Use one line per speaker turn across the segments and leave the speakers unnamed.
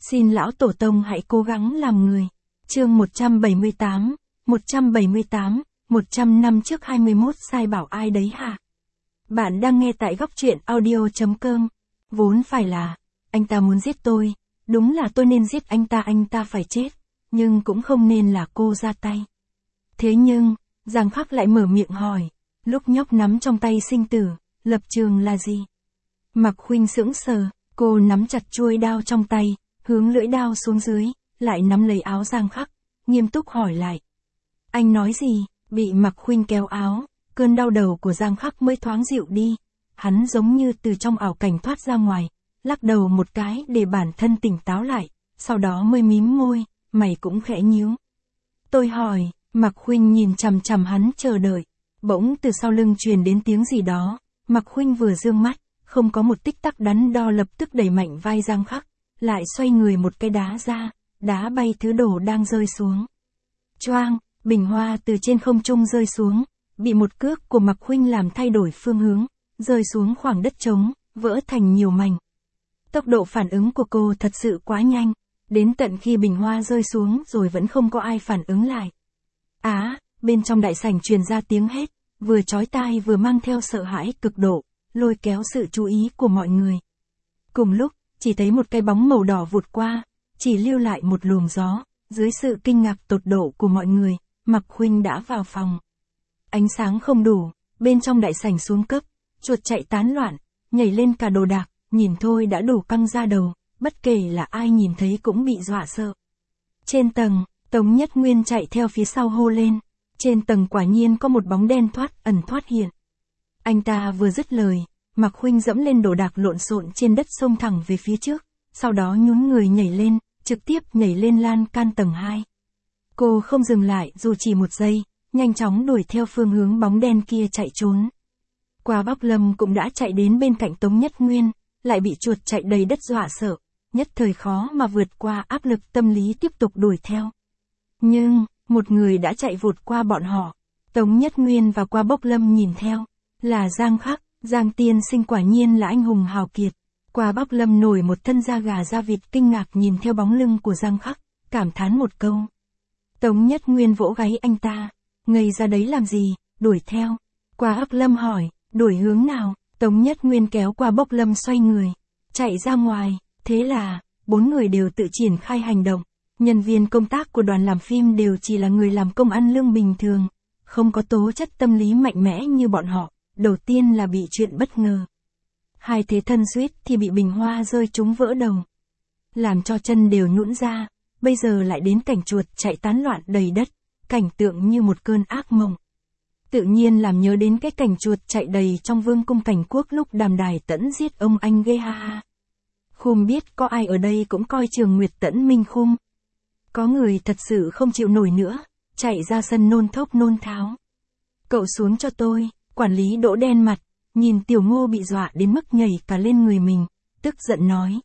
Xin lão tổ tông hãy cố gắng làm người. Chương 178, 100 năm trước 21 sai bảo ai đấy hả? Bạn đang nghe tại góc truyện audio.com. Vốn phải là, anh ta muốn giết tôi, đúng là tôi nên giết anh ta phải chết, nhưng cũng không nên là cô ra tay. Thế nhưng, Giang Khắc lại mở miệng hỏi, lúc nhóc nắm trong tay sinh tử, lập trường là gì? Mạc Khuynh sững sờ, cô nắm chặt chuôi đao trong tay, hướng lưỡi đao xuống dưới, lại nắm lấy áo Giang Khắc, nghiêm túc hỏi lại. Anh nói gì? Bị Mạc Khuynh kéo áo, cơn đau đầu của Giang Khắc mới thoáng dịu đi. Hắn giống như từ trong ảo cảnh thoát ra ngoài, lắc đầu một cái để bản thân tỉnh táo lại, sau đó mới mím môi, mày cũng khẽ nhíu. Tôi hỏi, Mạc Khuynh nhìn chằm chằm hắn chờ đợi, bỗng từ sau lưng truyền đến tiếng gì đó, Mạc Khuynh vừa dương mắt, không có một tích tắc đắn đo lập tức đẩy mạnh vai Giang Khắc, lại xoay người một cái đá ra, đá bay thứ đồ đang rơi xuống. Choang, bình hoa từ trên không trung rơi xuống, bị một cước của Mạc Khuynh làm thay đổi phương hướng, rơi xuống khoảng đất trống, vỡ thành nhiều mảnh. Tốc độ phản ứng của cô thật sự quá nhanh, đến tận khi bình hoa rơi xuống rồi vẫn không có ai phản ứng lại. Bên trong đại sảnh truyền ra tiếng hét, vừa chói tai vừa mang theo sợ hãi cực độ, lôi kéo sự chú ý của mọi người. Cùng lúc, chỉ thấy một cái bóng màu đỏ vụt qua, chỉ lưu lại một luồng gió, dưới sự kinh ngạc tột độ của mọi người, Mạc Khuynh đã vào phòng. Ánh sáng không đủ, bên trong đại sảnh xuống cấp, chuột chạy tán loạn, nhảy lên cả đồ đạc, nhìn thôi đã đủ căng da đầu, bất kể là ai nhìn thấy cũng bị dọa sợ. Trên tầng, Tống Nhất Nguyên chạy theo phía sau hô lên, trên tầng quả nhiên có một bóng đen thoát ẩn thoát hiện. Anh ta vừa dứt lời, Mạc Khuynh dẫm lên đồ đạc lộn xộn trên đất xông thẳng về phía trước, sau đó nhún người nhảy lên, trực tiếp nhảy lên lan can tầng 2. Cô không dừng lại dù chỉ một giây, nhanh chóng đuổi theo phương hướng bóng đen kia chạy trốn. Qua Bóc Lâm cũng đã chạy đến bên cạnh Tống Nhất Nguyên, lại bị chuột chạy đầy đất dọa sợ, nhất thời khó mà vượt qua áp lực tâm lý tiếp tục đuổi theo. Nhưng, một người đã chạy vụt qua bọn họ, Tống Nhất Nguyên và Qua Bóc Lâm nhìn theo, là Giang Khắc, Giang tiên sinh quả nhiên là anh hùng hào kiệt. Qua Bóc Lâm nổi một thân da gà da vịt kinh ngạc nhìn theo bóng lưng của Giang Khắc, cảm thán một câu. Tống Nhất Nguyên vỗ gáy anh ta, ngây ra đấy làm gì, đuổi theo. Qua Bóc Lâm hỏi, đuổi hướng nào? Tống Nhất Nguyên kéo Qua Bóc Lâm xoay người, chạy ra ngoài, thế là, 4 người đều tự triển khai hành động. Nhân viên công tác của đoàn làm phim đều chỉ là người làm công ăn lương bình thường, không có tố chất tâm lý mạnh mẽ như bọn họ, đầu tiên là bị chuyện bất ngờ. Hai thế thân suýt thì bị bình hoa rơi trúng vỡ đầu, làm cho chân đều nhũn ra, bây giờ lại đến cảnh chuột chạy tán loạn đầy đất, cảnh tượng như một cơn ác mộng. Tự nhiên làm nhớ đến cái cảnh chuột chạy đầy trong Vương cung Cảnh Quốc lúc Đàm Đài Tẫn giết ông anh ghê ha ha. Không biết có ai ở đây cũng coi Trường Nguyệt Tẫn minh khung. Có người thật sự không chịu nổi nữa, chạy ra sân nôn thốc nôn tháo. Cậu xuống cho tôi, quản lý Đỗ đen mặt, nhìn Tiểu Ngô bị dọa đến mức nhảy cả lên người mình, tức giận nói.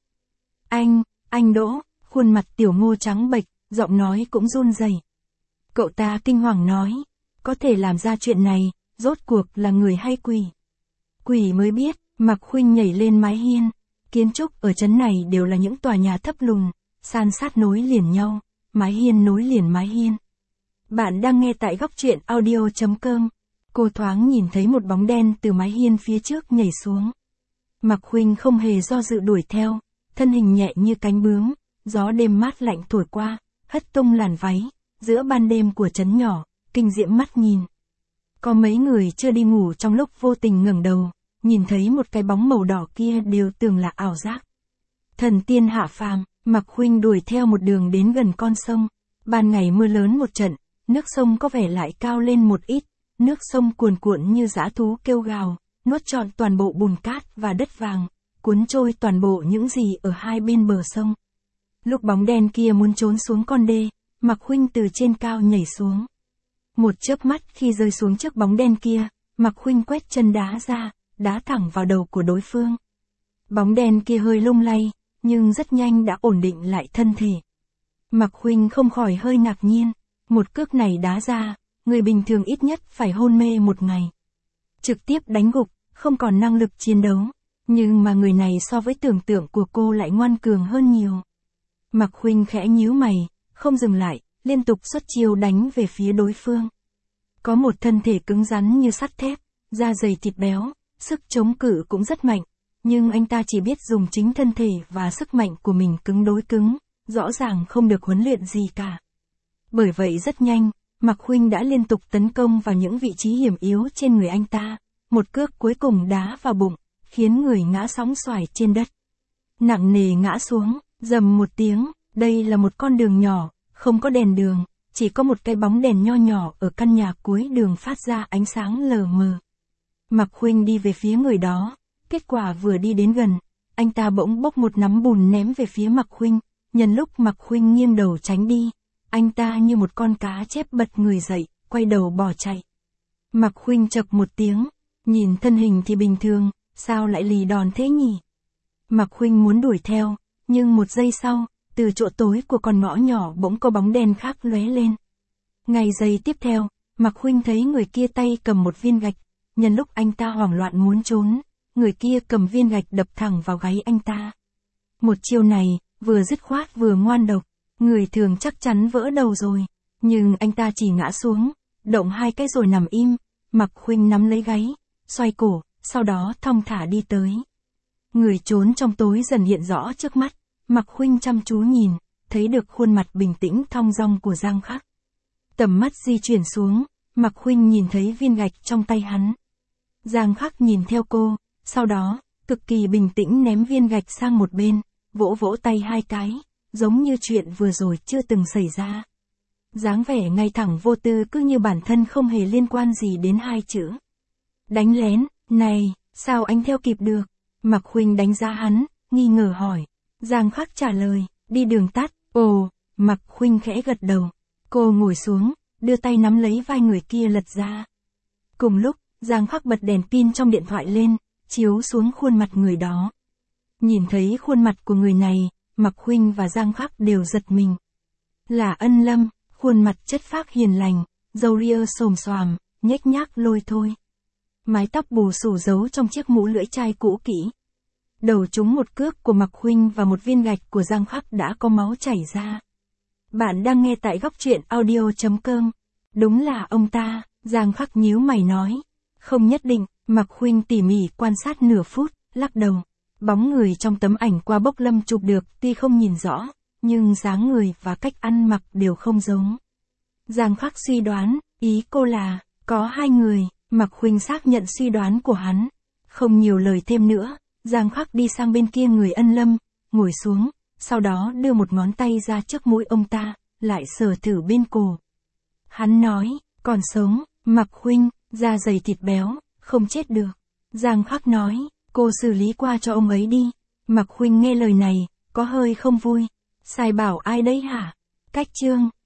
Anh Đỗ, khuôn mặt Tiểu Ngô trắng bệch, giọng nói cũng run rẩy. Cậu ta kinh hoàng nói, có thể làm ra chuyện này, rốt cuộc là người hay quỷ? Quỷ mới biết. Mạc Khuynh nhảy lên mái hiên, kiến trúc ở trấn này đều là những tòa nhà thấp lùn, san sát nối liền nhau, mái hiên nối liền mái hiên. Bạn đang nghe tại góc truyện audio.com. Cô thoáng nhìn thấy một bóng đen từ mái hiên phía trước nhảy xuống. Mạc Khuynh không hề do dự đuổi theo, thân hình nhẹ như cánh bướm, gió đêm mát lạnh thổi qua, hất tung làn váy, giữa ban đêm của trấn nhỏ, kinh diễm mắt nhìn. Có mấy người chưa đi ngủ trong lúc vô tình ngẩng đầu, nhìn thấy một cái bóng màu đỏ kia đều tưởng là ảo giác. Thần tiên hạ phàm, Mạc Khuynh đuổi theo một đường đến gần con sông. Ban ngày mưa lớn một trận, nước sông có vẻ lại cao lên một ít, nước sông cuồn cuộn như dã thú kêu gào, nuốt trọn toàn bộ bùn cát và đất vàng, cuốn trôi toàn bộ những gì ở hai bên bờ sông. Lúc bóng đen kia muốn trốn xuống con đê, Mạc Khuynh từ trên cao nhảy xuống. Một chớp mắt khi rơi xuống trước bóng đen kia, Mạc Khuynh quét chân đá ra, đá thẳng vào đầu của đối phương. Bóng đen kia hơi lung lay, nhưng rất nhanh đã ổn định lại thân thể. Mạc Khuynh không khỏi hơi ngạc nhiên, một cước này đá ra, người bình thường ít nhất phải hôn mê một ngày. Trực tiếp đánh gục, không còn năng lực chiến đấu, nhưng mà người này so với tưởng tượng của cô lại ngoan cường hơn nhiều. Mạc Khuynh khẽ nhíu mày, không dừng lại, liên tục xuất chiêu đánh về phía đối phương. Có một thân thể cứng rắn như sắt thép, da dày thịt béo, sức chống cự cũng rất mạnh, nhưng anh ta chỉ biết dùng chính thân thể và sức mạnh của mình cứng đối cứng, rõ ràng không được huấn luyện gì cả. Bởi vậy rất nhanh, Mạc Khuynh đã liên tục tấn công vào những vị trí hiểm yếu trên người anh ta, một cước cuối cùng đá vào bụng, khiến người ngã sóng xoài trên đất. Nặng nề ngã xuống, rầm một tiếng, đây là một con đường nhỏ, không có đèn đường, chỉ có một cái bóng đèn nho nhỏ ở căn nhà cuối đường phát ra ánh sáng lờ mờ. Mạc Khuynh đi về phía người đó, kết quả vừa đi đến gần, anh ta bỗng bốc một nắm bùn ném về phía Mạc Khuynh, nhân lúc Mạc Khuynh nghiêng đầu tránh đi, anh ta như một con cá chép bật người dậy, quay đầu bỏ chạy. Mạc Khuynh chậc một tiếng, nhìn thân hình thì bình thường, sao lại lì đòn thế nhỉ? Mạc Khuynh muốn đuổi theo, nhưng một giây sau, từ chỗ tối của con ngõ nhỏ bỗng có bóng đen khác lóe lên. Ngay giây tiếp theo, Mạc Khuynh thấy người kia tay cầm một viên gạch, nhân lúc anh ta hoảng loạn muốn trốn, người kia cầm viên gạch đập thẳng vào gáy anh ta. Một chiêu này, vừa dứt khoát vừa ngoan độc, người thường chắc chắn vỡ đầu rồi, nhưng anh ta chỉ ngã xuống, động hai cái rồi nằm im, Mạc Khuynh nắm lấy gáy, xoay cổ, sau đó thong thả đi tới. Người trốn trong tối dần hiện rõ trước mắt, Mạc Khuynh chăm chú nhìn, thấy được khuôn mặt bình tĩnh thong dong của Giang Khắc. Tầm mắt di chuyển xuống, Mạc Khuynh nhìn thấy viên gạch trong tay hắn. Giang Khắc nhìn theo cô, sau đó, cực kỳ bình tĩnh ném viên gạch sang một bên, vỗ vỗ tay hai cái, giống như chuyện vừa rồi chưa từng xảy ra. Dáng vẻ ngay thẳng vô tư cứ như bản thân không hề liên quan gì đến hai chữ đánh lén. Này, sao anh theo kịp được? Mạc Khuynh đánh giá hắn, nghi ngờ hỏi. Giang Khắc trả lời, đi đường tắt. Ồ, Mạc Khuynh khẽ gật đầu. Cô ngồi xuống, đưa tay nắm lấy vai người kia lật ra. Cùng lúc, Giang Khắc bật đèn pin trong điện thoại lên, chiếu xuống khuôn mặt người đó. Nhìn thấy khuôn mặt của người này, Mạc Khuynh và Giang Khắc đều giật mình. Là Ân Lâm, khuôn mặt chất phác hiền lành, râu ria xồm xoàm, nhếch nhác lôi thôi. Mái tóc bù xù giấu trong chiếc mũ lưỡi chai cũ kỹ. Đầu trúng một cước của Mạc Khuynh và một viên gạch của Giang Khắc đã có máu chảy ra. Bạn đang nghe tại góc truyện audio.com. Đúng là ông ta, Giang Khắc nhíu mày nói. Không nhất định, Mạc Khuynh tỉ mỉ quan sát nửa phút, lắc đầu. Bóng người trong tấm ảnh qua bốc Lâm chụp được tuy không nhìn rõ, nhưng dáng người và cách ăn mặc đều không giống. Giang Khắc suy đoán, ý cô là, có hai người. Mạc Khuynh xác nhận suy đoán của hắn. Không nhiều lời thêm nữa, Giang Khắc đi sang bên kia người Ân Lâm, ngồi xuống, sau đó đưa một ngón tay ra trước mũi ông ta, lại sờ thử bên cổ. Hắn nói, còn sống. Mạc Khuynh, da dày thịt béo, không chết được. Giang Khắc nói, cô xử lý qua cho ông ấy đi. Mạc Khuynh nghe lời này, có hơi không vui. Sai bảo ai đấy hả? Cách chương.